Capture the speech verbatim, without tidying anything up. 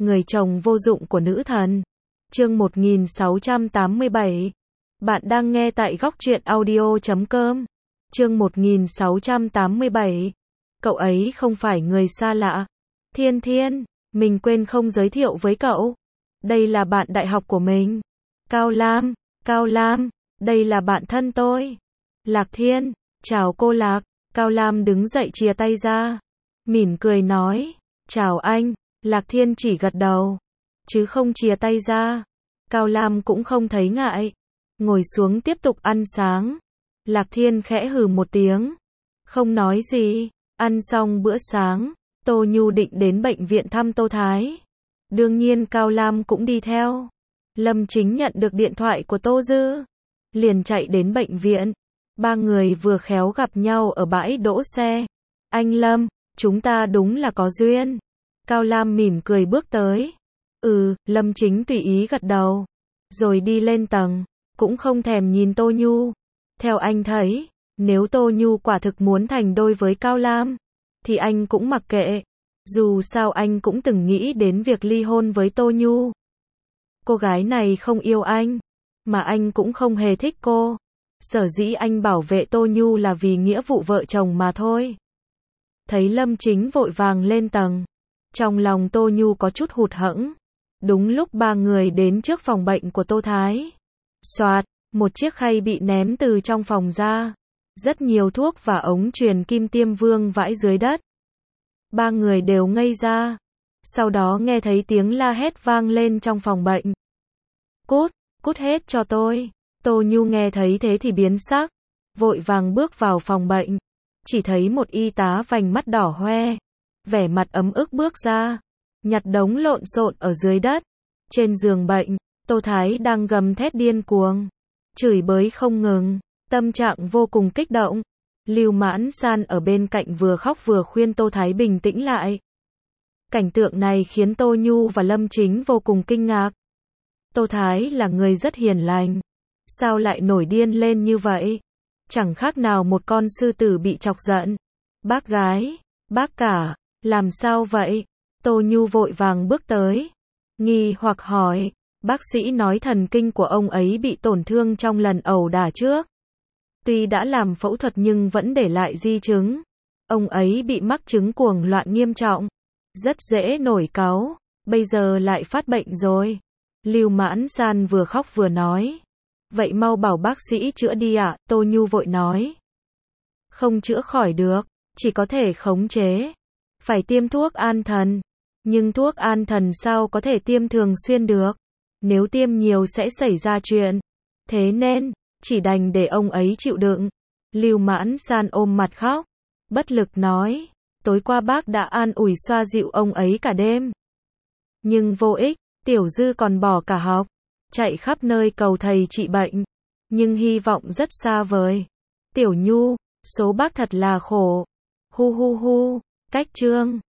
Người chồng vô dụng của nữ thần. Chương một nghìn sáu trăm tám mươi bảy. Bạn đang nghe tại góc truyện audio chấm com. Chương một nghìn sáu trăm tám mươi bảy. Cậu ấy không phải người xa lạ. Thiên Thiên, mình quên không giới thiệu với cậu. Đây là bạn đại học của mình. Cao Lam, Cao Lam, đây là bạn thân tôi. Lạc Thiên, chào cô Lạc. Cao Lam đứng dậy chìa tay ra, mỉm cười nói, chào anh. Lạc Thiên chỉ gật đầu, chứ không chìa tay ra. Cao Lam cũng không thấy ngại, ngồi xuống tiếp tục ăn sáng. Lạc Thiên khẽ hừ một tiếng, không nói gì. Ăn xong bữa sáng, Tô Nhu định đến bệnh viện thăm Tô Thái. Đương nhiên Cao Lam cũng đi theo. Lâm Chính nhận được điện thoại của Tô Dư, liền chạy đến bệnh viện. Ba người vừa khéo gặp nhau ở bãi đỗ xe. Anh Lâm, chúng ta đúng là có duyên. Cao Lam mỉm cười bước tới. Ừ, Lâm Chính tùy ý gật đầu, rồi đi lên tầng, cũng không thèm nhìn Tô Nhu. Theo anh thấy, nếu Tô Nhu quả thực muốn thành đôi với Cao Lam, thì anh cũng mặc kệ. Dù sao anh cũng từng nghĩ đến việc ly hôn với Tô Nhu. Cô gái này không yêu anh, mà anh cũng không hề thích cô. Sở dĩ anh bảo vệ Tô Nhu là vì nghĩa vụ vợ chồng mà thôi. Thấy Lâm Chính vội vàng lên tầng, trong lòng Tô Nhu có chút hụt hẫng. Đúng lúc ba người đến trước phòng bệnh của Tô Thái, xoạt, một chiếc khay bị ném từ trong phòng ra. Rất nhiều thuốc và ống truyền kim tiêm vương vãi dưới đất. Ba người đều ngây ra. Sau đó nghe thấy tiếng la hét vang lên trong phòng bệnh. Cút, cút hết cho tôi. Tô Nhu nghe thấy thế thì biến sắc, vội vàng bước vào phòng bệnh. Chỉ thấy một y tá vành mắt đỏ hoe, vẻ mặt ấm ức bước ra, nhặt đống lộn xộn ở dưới đất. Trên giường bệnh, Tô Thái đang gầm thét điên cuồng, chửi bới không ngừng, tâm trạng vô cùng kích động. Lưu Mãn San ở bên cạnh vừa khóc vừa khuyên Tô Thái bình tĩnh lại. Cảnh tượng này khiến Tô Nhu và Lâm Chính vô cùng kinh ngạc. Tô Thái là người rất hiền lành, sao lại nổi điên lên như vậy? Chẳng khác nào một con sư tử bị chọc giận. Bác gái, bác cả, làm sao vậy? Tô Nhu vội vàng bước tới, nghi hoặc hỏi. Bác sĩ nói thần kinh của ông ấy bị tổn thương trong lần ẩu đả trước. Tuy đã làm phẫu thuật nhưng vẫn để lại di chứng. Ông ấy bị mắc chứng cuồng loạn nghiêm trọng, rất dễ nổi cáu, bây giờ lại phát bệnh rồi. Lưu Mãn San vừa khóc vừa nói. Vậy mau bảo bác sĩ chữa đi ạ. Tô Nhu vội nói. Không chữa khỏi được, chỉ có thể khống chế. Phải tiêm thuốc an thần. Nhưng thuốc an thần sao có thể tiêm thường xuyên được? Nếu tiêm nhiều sẽ xảy ra chuyện. Thế nên, chỉ đành để ông ấy chịu đựng. Lưu Mãn San ôm mặt khóc, bất lực nói. Tối qua bác đã an ủi xoa dịu ông ấy cả đêm, nhưng vô ích. Tiểu Dư còn bỏ cả học, chạy khắp nơi cầu thầy trị bệnh, nhưng hy vọng rất xa vời. Tiểu Nhu, số bác thật là khổ. Hu hu hu. Cách chương